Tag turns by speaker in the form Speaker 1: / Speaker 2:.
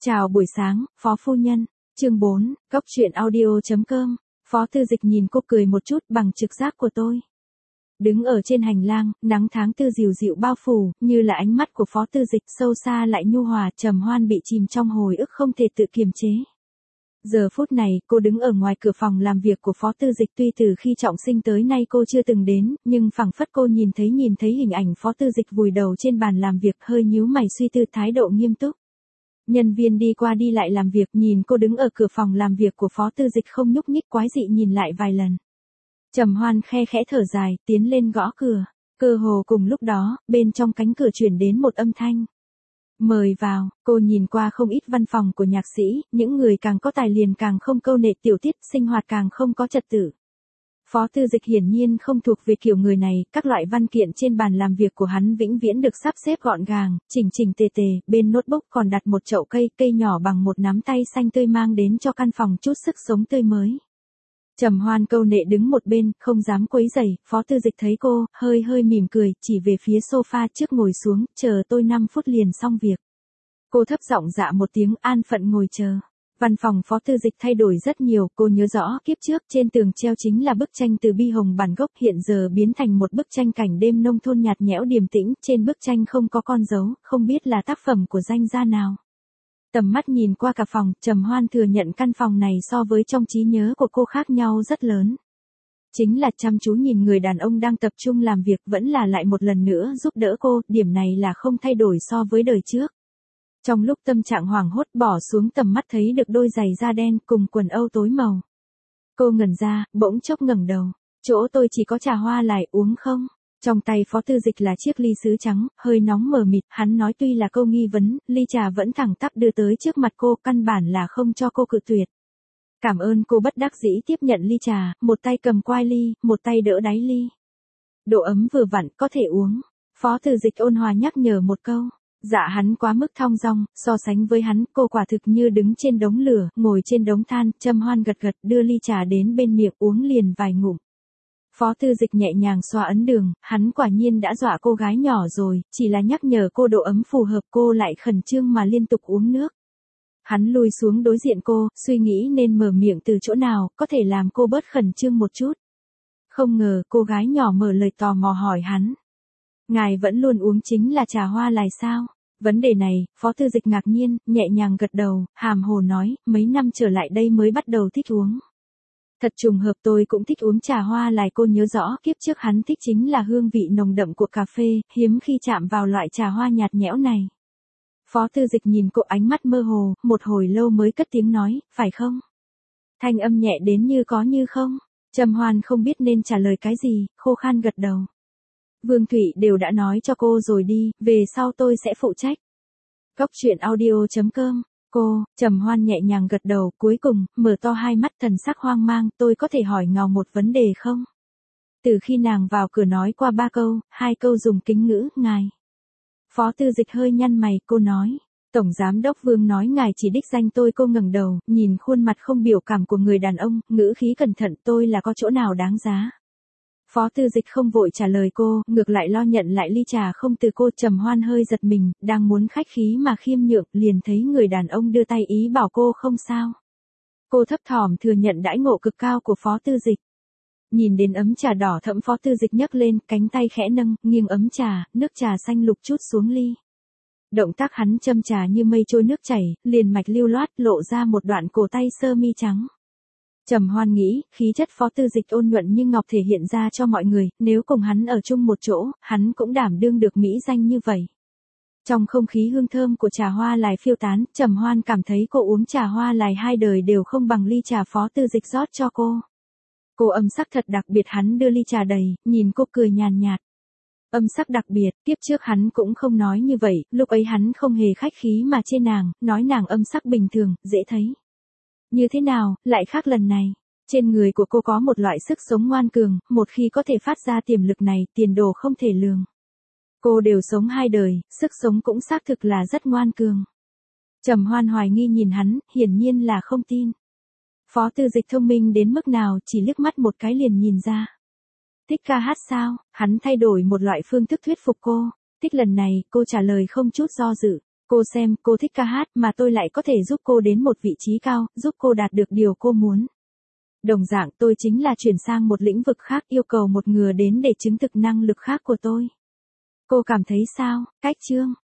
Speaker 1: Chào buổi sáng, Phó phu nhân. Chương 4, Cốc truyện audio.com. Phó Tư Dịch nhìn cô cười một chút bằng trực giác của tôi. Đứng ở trên hành lang, nắng tháng tư dịu dịu bao phủ, như là ánh mắt của Phó Tư Dịch sâu xa lại nhu hòa. Trầm Hoan bị chìm trong hồi ức không thể tự kiềm chế. Giờ phút này, cô đứng ở ngoài cửa phòng làm việc của Phó Tư Dịch, tuy từ khi trọng sinh tới nay cô chưa từng đến, nhưng phảng phất cô nhìn thấy hình ảnh Phó Tư Dịch vùi đầu trên bàn làm việc, hơi nhíu mày suy tư, thái độ nghiêm túc. Nhân viên đi qua đi lại làm việc, nhìn cô đứng ở cửa phòng làm việc của Phó Tư Dịch không nhúc nhích, quái dị nhìn lại vài lần. Trầm Hoan khe khẽ thở dài, tiến lên gõ cửa. Cơ hồ cùng lúc đó, bên trong cánh cửa truyền đến một âm thanh. Mời vào. Cô nhìn qua không ít văn phòng của nhạc sĩ, những người càng có tài liền càng không câu nệ tiểu tiết, sinh hoạt càng không có trật tự. Phó Tư Dịch hiển nhiên không thuộc về kiểu người này, các loại văn kiện trên bàn làm việc của hắn vĩnh viễn được sắp xếp gọn gàng, chỉnh chỉnh tề tề, bên notebook còn đặt một chậu cây nhỏ bằng một nắm tay xanh tươi mang đến cho căn phòng chút sức sống tươi mới. Trầm Hoan câu nệ đứng một bên, không dám quấy rầy. Phó Tư Dịch thấy cô, hơi mỉm cười, chỉ về phía sofa trước ngồi xuống, chờ tôi 5 phút liền xong việc. Cô thấp giọng dạ một tiếng, an phận ngồi chờ. Văn phòng Phó Tư Dịch thay đổi rất nhiều, cô nhớ rõ kiếp trước trên tường treo chính là bức tranh từ bi hồng bản gốc, hiện giờ biến thành một bức tranh cảnh đêm nông thôn nhạt nhẽo điềm tĩnh, trên bức tranh không có con dấu, không biết là tác phẩm của danh gia nào. Tầm mắt nhìn qua cả phòng, Trầm Hoan thừa nhận căn phòng này so với trong trí nhớ của cô khác nhau rất lớn. Chính là chăm chú nhìn người đàn ông đang tập trung làm việc, vẫn là lại một lần nữa giúp đỡ cô, điểm này là không thay đổi so với đời trước. Trong lúc tâm trạng hoảng hốt bỏ xuống tầm mắt thấy được đôi giày da đen cùng quần âu tối màu. Cô ngẩn ra, bỗng chốc ngẩng đầu. Chỗ tôi chỉ có trà hoa lài, uống không? Trong tay Phó Tư Dịch là chiếc ly sứ trắng, hơi nóng mờ mịt, hắn nói tuy là câu nghi vấn, ly trà vẫn thẳng tắp đưa tới trước mặt cô, căn bản là không cho cô cự tuyệt. Cảm ơn, cô bất đắc dĩ tiếp nhận ly trà, một tay cầm quai ly, một tay đỡ đáy ly. Độ ấm vừa vặn, có thể uống. Phó Tư Dịch ôn hòa nhắc nhở một câu. Dạ hắn quá mức thong dong, so sánh với hắn, cô quả thực như đứng trên đống lửa, ngồi trên đống than. Trầm Hoan gật gật, đưa ly trà đến bên miệng, uống liền vài ngụm. Phó Tư Dịch nhẹ nhàng xoa ấn đường, hắn quả nhiên đã dọa cô gái nhỏ rồi, chỉ là nhắc nhở cô độ ấm phù hợp, cô lại khẩn trương mà liên tục uống nước. Hắn lùi xuống đối diện cô, suy nghĩ nên mở miệng từ chỗ nào, có thể làm cô bớt khẩn trương một chút. Không ngờ, cô gái nhỏ mở lời tò mò hỏi hắn. Ngài vẫn luôn uống chính là trà hoa lài sao? Vấn đề này, Phó Tư Dịch ngạc nhiên, nhẹ nhàng gật đầu, hàm hồ nói, mấy năm trở lại đây mới bắt đầu thích uống. Thật trùng hợp, tôi cũng thích uống trà hoa lài. Cô nhớ rõ kiếp trước hắn thích chính là hương vị nồng đậm của cà phê, hiếm khi chạm vào loại trà hoa nhạt nhẽo này. Phó Tư Dịch nhìn cô ánh mắt mơ hồ, một hồi lâu mới cất tiếng nói, phải không? Thanh âm nhẹ đến như có như không. Trầm Hoan không biết nên trả lời cái gì, khô khan gật đầu. Vương Thụy đều đã nói cho cô rồi đi, về sau tôi sẽ phụ trách. Cốc truyện audio.com. Cô, Trầm Hoan nhẹ nhàng gật đầu, cuối cùng, mở to hai mắt thần sắc hoang mang, tôi có thể hỏi ngào một vấn đề không? Từ khi nàng vào cửa nói qua 3 câu, 2 câu dùng kính ngữ, ngài. Phó Tư Dịch hơi nhăn mày, cô nói. Tổng Giám đốc Vương nói ngài chỉ đích danh tôi. Cô ngẩng đầu, nhìn khuôn mặt không biểu cảm của người đàn ông, ngữ khí cẩn thận, tôi là có chỗ nào đáng giá. Phó Tư Dịch không vội trả lời cô, ngược lại lo nhận lại ly trà không từ cô. Trầm Hoan hơi giật mình, đang muốn khách khí mà khiêm nhượng, liền thấy người đàn ông đưa tay ý bảo cô không sao. Cô thấp thỏm thừa nhận đãi ngộ cực cao của Phó Tư Dịch. Nhìn đến ấm trà đỏ thẫm, Phó Tư Dịch nhấc lên, cánh tay khẽ nâng, nghiêng ấm trà, nước trà xanh lục chút xuống ly. Động tác hắn châm trà như mây trôi nước chảy, liền mạch lưu loát, lộ ra một đoạn cổ tay sơ mi trắng. Trầm Hoan nghĩ, khí chất Phó Tư Dịch ôn nhuận như ngọc thể hiện ra cho mọi người, nếu cùng hắn ở chung một chỗ, hắn cũng đảm đương được mỹ danh như vậy. Trong không khí hương thơm của trà hoa lài phiêu tán, Trầm Hoan cảm thấy cô uống trà hoa lài 2 đời đều không bằng ly trà Phó Tư Dịch rót cho cô. Cô âm sắc thật đặc biệt, hắn đưa ly trà đầy, nhìn cô cười nhàn nhạt. Âm sắc đặc biệt, tiếp trước hắn cũng không nói như vậy, lúc ấy hắn không hề khách khí mà chê nàng, nói nàng âm sắc bình thường, dễ thấy. Như thế nào, lại khác lần này. Trên người của cô có một loại sức sống ngoan cường, một khi có thể phát ra tiềm lực này, tiền đồ không thể lường. Cô đều sống 2 đời, sức sống cũng xác thực là rất ngoan cường. Trầm Hoan hoài nghi nhìn hắn, hiển nhiên là không tin. Phó Tư Dịch thông minh đến mức nào, chỉ liếc mắt một cái liền nhìn ra. Thích ca hát sao? Hắn thay đổi một loại phương thức thuyết phục cô. Thích lần này, cô trả lời không chút do dự. Cô xem, cô thích ca hát mà tôi lại có thể giúp cô đến một vị trí cao, giúp cô đạt được điều cô muốn. Đồng dạng tôi chính là chuyển sang một lĩnh vực khác yêu cầu một người đến để chứng thực năng lực khác của tôi. Cô cảm thấy sao, Cách Trương?